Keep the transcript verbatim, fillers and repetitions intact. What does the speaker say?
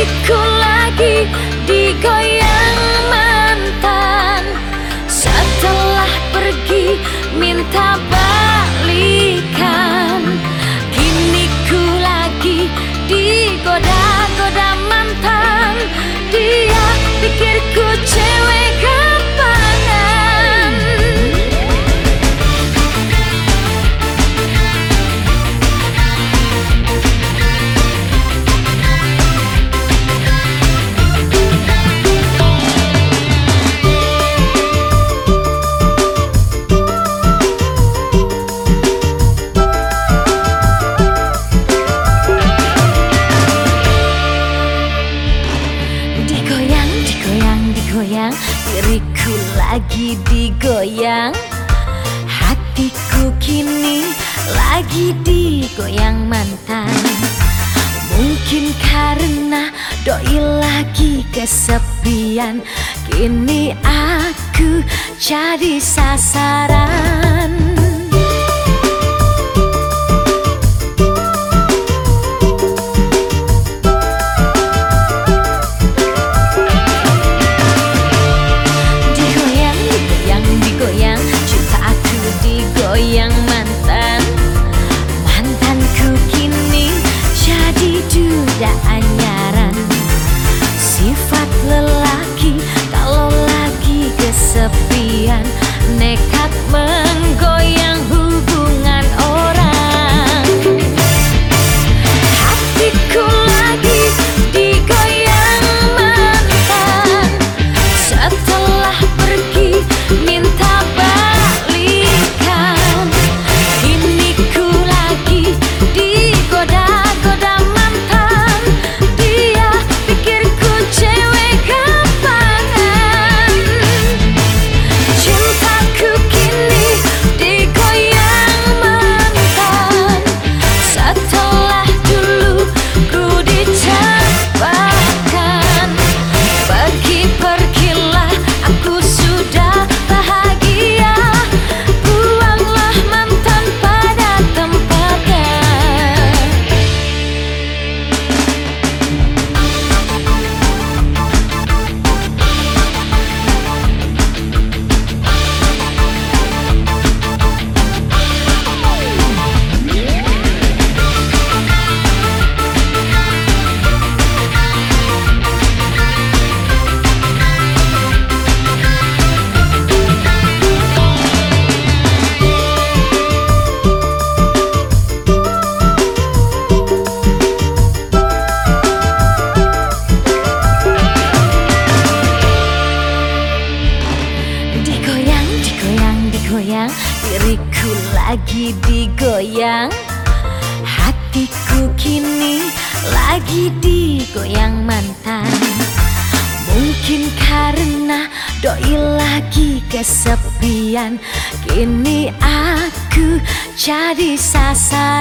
hatiku lagi digoyang mantan. Setelah pergi minta balikan, kini ku lagi digoda-goda mantan. Dia pikirku cewek gampangan. Digoyang, diriku lagi digoyang. Hatiku kini lagi digoyang mantan. Mungkin karena doi lagi kesepian, kini aku jadi sasaran. Goyang mantan, mantanku kini jadi duda anyaran. Sifat lelaki kalau lagi kesepian, nekat menggoyang hubungan orang. Hatiku lagi digoyang mantan. Setelah pergi minta digoyang, diriku lagi digoyang. Hatiku kini lagi digoyang mantan. Mungkin karena doi lagi kesepian, kini aku jadi sasaran.